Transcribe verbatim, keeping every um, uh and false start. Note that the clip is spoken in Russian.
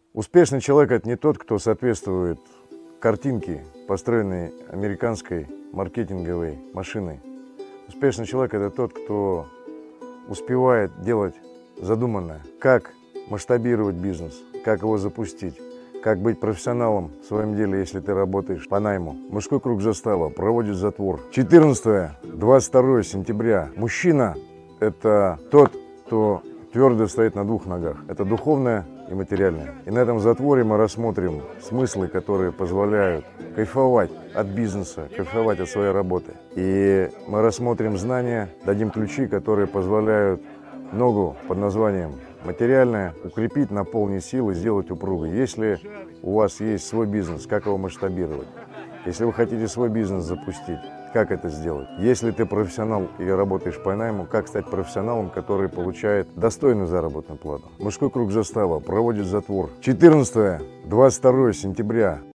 Успешный человек – это не тот, кто соответствует картинке, построенной американской маркетинговой машиной. Успешный человек – это тот, кто успевает делать задуманное. Как масштабировать бизнес, как его запустить, как быть профессионалом в своем деле, если ты работаешь по найму. Мужской круг Застава проводит затвор. четырнадцатое — двадцать второе сентября. Мужчина – это тот, кто твердо стоит на двух ногах. Это духовное и материальное. И на этом затворе мы рассмотрим смыслы, которые позволяют кайфовать от бизнеса, кайфовать от своей работы. И мы рассмотрим знания, дадим ключи, которые позволяют ногу под названием материальное укрепить, наполнить силы, сделать упругой. Если у вас есть свой бизнес, как его масштабировать? Если вы хотите свой бизнес запустить, как это сделать? Если ты профессионал и работаешь по найму, как стать профессионалом, который получает достойную заработную плату? Мужской круг Застава проводит затвор. четырнадцатое — двадцать второе сентября.